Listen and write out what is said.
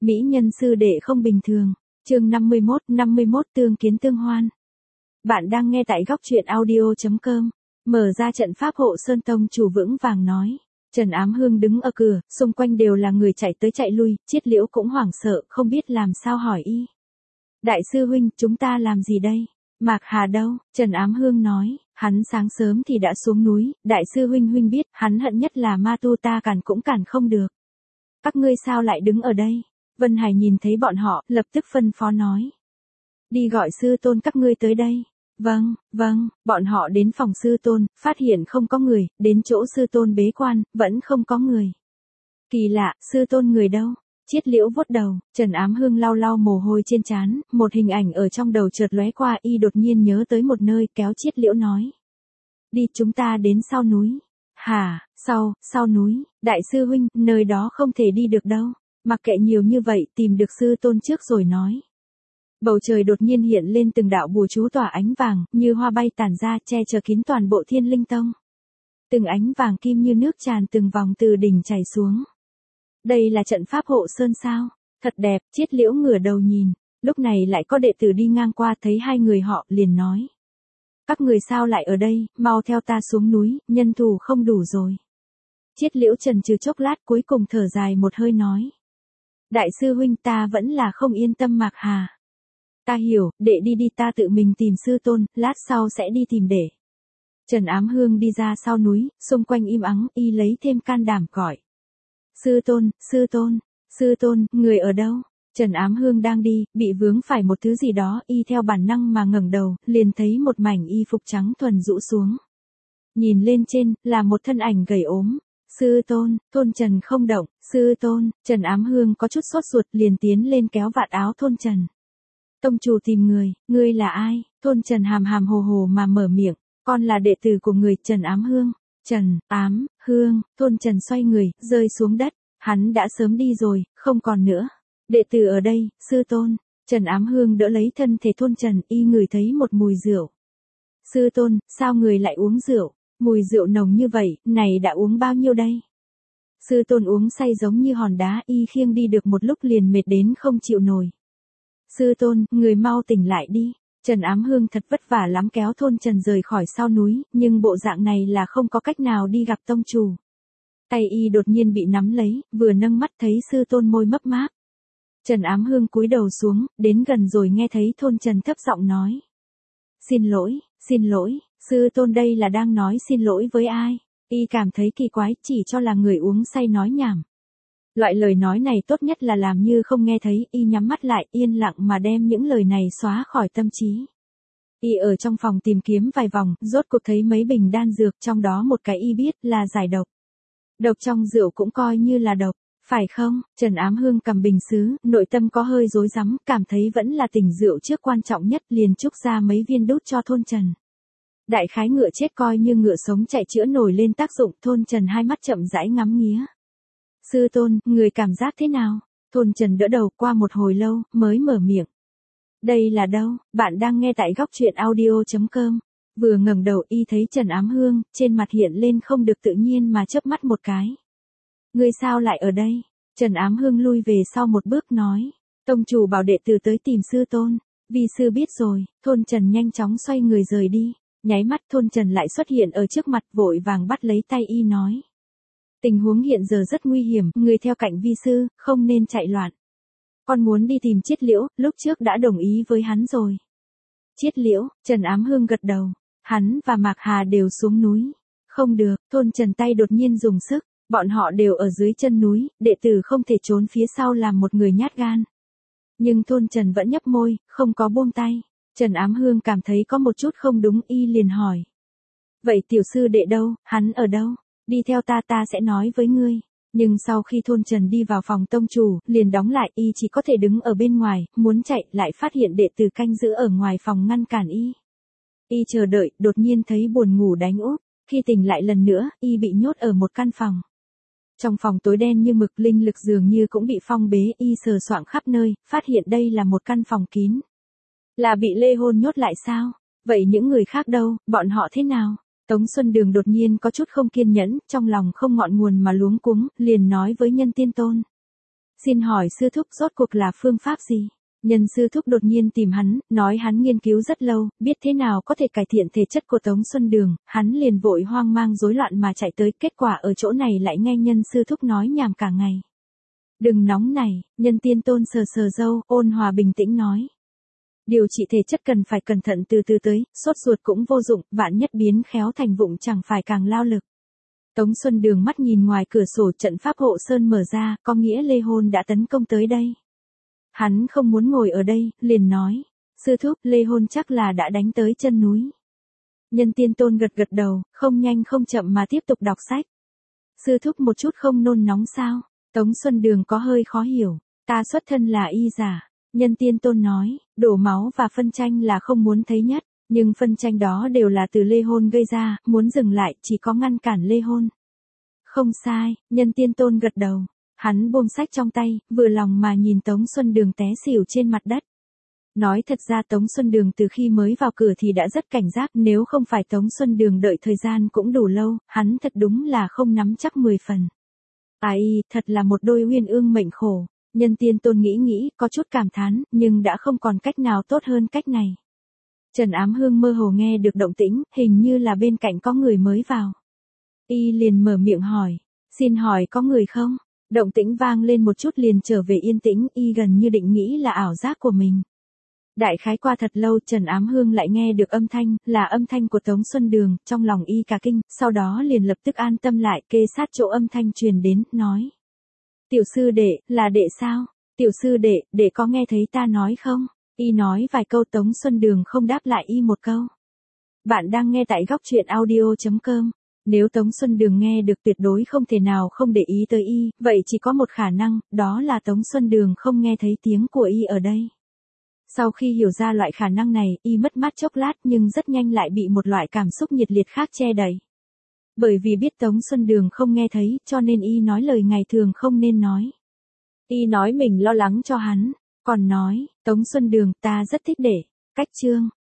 Mỹ nhân sư đệ không bình thường. Chương 51 tương kiến tương hoan. Bạn đang nghe tại góc truyện audio.com. Mở ra trận pháp hộ sơn tông chủ vững vàng nói. Trần Ám Hương đứng ở cửa, xung quanh đều là người chạy tới chạy lui, Chiết Liễu cũng hoảng sợ, không biết làm sao hỏi y. Đại sư huynh, chúng ta làm gì đây? Mạc Hà đâu? Trần Ám Hương nói, hắn sáng sớm thì đã xuống núi, đại sư huynh biết, hắn hận nhất là ma tu, ta cản cũng cản không được. Các ngươi sao lại đứng ở đây? Vân Hải nhìn thấy bọn họ, lập tức phân phó nói. Đi gọi sư tôn các ngươi tới đây. Vâng, bọn họ đến phòng sư tôn, phát hiện không có người, đến chỗ sư tôn bế quan, vẫn không có người. Kỳ lạ, sư tôn người đâu? Chiết Liễu vuốt đầu, Trần Ám Hương lau lau mồ hôi trên trán, một hình ảnh ở trong đầu chợt lóe qua, y đột nhiên nhớ tới một nơi, kéo Chiết Liễu nói. Đi, chúng ta đến sau núi. Hả, sau núi, đại sư huynh, nơi đó không thể đi được đâu. Mặc kệ nhiều như vậy, tìm được sư tôn trước rồi nói. Bầu trời đột nhiên hiện lên từng đạo bùa chú tỏa ánh vàng, như hoa bay tản ra, che chở kín toàn bộ Thiên Linh Tông. Từng ánh vàng kim như nước tràn từng vòng từ đỉnh chảy xuống. Đây là trận pháp hộ sơn sao? Thật đẹp, Chiết Liễu ngửa đầu nhìn. Lúc này lại có đệ tử đi ngang qua, thấy hai người họ, liền nói. Các người sao lại ở đây, mau theo ta xuống núi, nhân thủ không đủ rồi. Chiết Liễu chần chừ chốc lát, cuối cùng thở dài một hơi nói. Đại sư huynh, ta vẫn là không yên tâm Mạc Hà. Ta hiểu, đệ đi ta tự mình tìm sư tôn, lát sau sẽ đi tìm đệ. Trần Ám Hương đi ra sau núi, xung quanh im ắng, y lấy thêm can đảm gọi. Sư tôn, người ở đâu? Trần Ám Hương đang đi, bị vướng phải một thứ gì đó, y theo bản năng mà ngẩng đầu, liền thấy một mảnh y phục trắng thuần rũ xuống. Nhìn lên trên, là một thân ảnh gầy ốm. Sư tôn, Thôn Trần không động, sư tôn, Trần Ám Hương có chút sốt ruột, liền tiến lên kéo vạt áo Thôn Trần. Tông chủ tìm ngươi là ai? Thôn Trần hàm hàm hồ hồ mà mở miệng, con là đệ tử của người, Trần Ám Hương. Trần Ám Hương, Thôn Trần xoay người, rơi xuống đất, hắn đã sớm đi rồi, không còn nữa. Đệ tử ở đây, sư tôn. Trần Ám Hương đỡ lấy thân thể Thôn Trần, y ngửi thấy một mùi rượu. Sư tôn, sao người lại uống rượu? Mùi rượu nồng như vậy, này đã uống bao nhiêu đây? Sư tôn uống say giống như hòn đá, y khiêng đi được một lúc liền mệt đến không chịu nổi. Sư tôn, người mau tỉnh lại đi. Trần Ám Hương thật vất vả lắm kéo Thôn Trần rời khỏi sau núi, nhưng bộ dạng này là không có cách nào đi gặp tông chủ. Tay y đột nhiên bị nắm lấy, vừa nâng mắt thấy sư tôn môi mấp máp. Trần Ám Hương cúi đầu xuống, đến gần rồi nghe thấy Thôn Trần thấp giọng nói. Xin lỗi, sư tôn đây là đang nói xin lỗi với ai? Y cảm thấy kỳ quái, chỉ cho là người uống say nói nhảm. Loại lời nói này tốt nhất là làm như không nghe thấy, y nhắm mắt lại, yên lặng mà đem những lời này xóa khỏi tâm trí. Y ở trong phòng tìm kiếm vài vòng, rốt cuộc thấy mấy bình đan dược, trong đó một cái y biết là giải độc. Độc trong rượu cũng coi như là độc, phải không? Trần Ám Hương cầm bình sứ, nội tâm có hơi rối rắm, cảm thấy vẫn là tỉnh rượu trước quan trọng nhất, liền trúc ra mấy viên đút cho Thôn Trần. Đại khái ngựa chết coi như ngựa sống chạy chữa nổi lên tác dụng, Thôn Trần hai mắt chậm rãi ngắm nghía. Sư tôn, người cảm giác thế nào? Thôn Trần đỡ đầu, qua một hồi lâu, mới mở miệng. Đây là đâu? Bạn đang nghe tại góc truyện audio.com. Vừa ngẩng đầu y thấy Trần Ám Hương, trên mặt hiện lên không được tự nhiên mà chớp mắt một cái. Ngươi sao lại ở đây? Trần Ám Hương lui về sau một bước nói. Tông chủ bảo đệ tử tới tìm sư tôn. Vi sư biết rồi. Thôn Trần nhanh chóng xoay người rời đi. Nháy mắt Thôn Trần lại xuất hiện ở trước mặt, vội vàng bắt lấy tay y nói. Tình huống hiện giờ rất nguy hiểm, người theo cạnh vi sư, không nên chạy loạn. Con muốn đi tìm Chiết Liễu, lúc trước đã đồng ý với hắn rồi. Chiết Liễu, Trần Ám Hương gật đầu. Hắn và Mạc Hà đều xuống núi. Không được, Thôn Trần tay đột nhiên dùng sức. Bọn họ đều ở dưới chân núi, đệ tử không thể trốn phía sau làm một người nhát gan. Nhưng Thôn Trần vẫn nhấp môi, không có buông tay. Trần Ám Hương cảm thấy có một chút không đúng, y liền hỏi. Vậy tiểu sư đệ đâu, hắn ở đâu? Đi theo ta sẽ nói với ngươi. Nhưng sau khi Thôn Trần đi vào phòng tông chủ, liền đóng lại, y chỉ có thể đứng ở bên ngoài, muốn chạy, lại phát hiện đệ tử canh giữ ở ngoài phòng ngăn cản y. Y chờ đợi, đột nhiên thấy buồn ngủ đánh úp, khi tỉnh lại lần nữa, y bị nhốt ở một căn phòng. Trong phòng tối đen như mực, linh lực dường như cũng bị phong bế, y sờ soạng khắp nơi, phát hiện đây là một căn phòng kín. Là bị Lê Hôn nhốt lại sao? Vậy những người khác đâu, bọn họ thế nào? Tống Xuân Đường đột nhiên có chút không kiên nhẫn, trong lòng không ngọn nguồn mà luống cuống, liền nói với Nhân Tiên Tôn. Xin hỏi sư thúc rốt cuộc là phương pháp gì? Nhân sư thúc đột nhiên tìm hắn, nói hắn nghiên cứu rất lâu, biết thế nào có thể cải thiện thể chất của Tống Xuân Đường, hắn liền vội hoang mang rối loạn mà chạy tới, kết quả ở chỗ này lại nghe nhân sư thúc nói nhảm cả ngày. Đừng nóng này, Nhân Tiên Tôn sờ sờ râu, ôn hòa bình tĩnh nói. Điều trị thể chất cần phải cẩn thận từ từ tới, sốt ruột cũng vô dụng, vạn nhất biến khéo thành vụng chẳng phải càng lao lực. Tống Xuân Đường mắt nhìn ngoài cửa sổ, trận pháp hộ sơn mở ra, có nghĩa Lê Hôn đã tấn công tới đây. Hắn không muốn ngồi ở đây, liền nói, sư thúc, Lê Hôn chắc là đã đánh tới chân núi. Nhân Tiên Tôn gật gật đầu, không nhanh không chậm mà tiếp tục đọc sách. Sư thúc một chút không nôn nóng sao? Tống Xuân Đường có hơi khó hiểu, ta xuất thân là y giả. Nhân Tiên Tôn nói, đổ máu và phân tranh là không muốn thấy nhất, nhưng phân tranh đó đều là từ Lê Hôn gây ra, muốn dừng lại chỉ có ngăn cản Lê Hôn. Không sai, Nhân Tiên Tôn gật đầu. Hắn buông sách trong tay, vừa lòng mà nhìn Tống Xuân Đường té xỉu trên mặt đất. Nói thật ra Tống Xuân Đường từ khi mới vào cửa thì đã rất cảnh giác, nếu không phải Tống Xuân Đường đợi thời gian cũng đủ lâu, hắn thật đúng là không nắm chắc 10 phần. Ai, thật là một đôi uyên ương mệnh khổ. Nhân Tiên Tôn nghĩ, có chút cảm thán, nhưng đã không còn cách nào tốt hơn cách này. Trần Ám Hương mơ hồ nghe được động tĩnh, hình như là bên cạnh có người mới vào. Y liền mở miệng hỏi, xin hỏi có người không? Động tĩnh vang lên một chút liền trở về yên tĩnh, Y gần như định nghĩ là ảo giác của mình. Đại khái qua thật lâu Trần Ám Hương lại nghe được âm thanh, là âm thanh của Tống Xuân Đường, trong lòng Y cả kinh, sau đó liền lập tức an tâm lại, kê sát chỗ âm thanh truyền đến, nói. Tiểu sư đệ, là đệ sao? Tiểu sư đệ có nghe thấy ta nói không? Y nói vài câu Tống Xuân Đường không đáp lại Y một câu. Bạn đang nghe tại góc truyện audio.com. Nếu Tống Xuân Đường nghe được tuyệt đối không thể nào không để ý tới Y, vậy chỉ có một khả năng, đó là Tống Xuân Đường không nghe thấy tiếng của Y ở đây. Sau khi hiểu ra loại khả năng này, Y mất mát chốc lát nhưng rất nhanh lại bị một loại cảm xúc nhiệt liệt khác che đậy. Bởi vì biết Tống Xuân Đường không nghe thấy, cho nên Y nói lời ngày thường không nên nói. Y nói mình lo lắng cho hắn, còn nói, Tống Xuân Đường ta rất thích để, cách chương.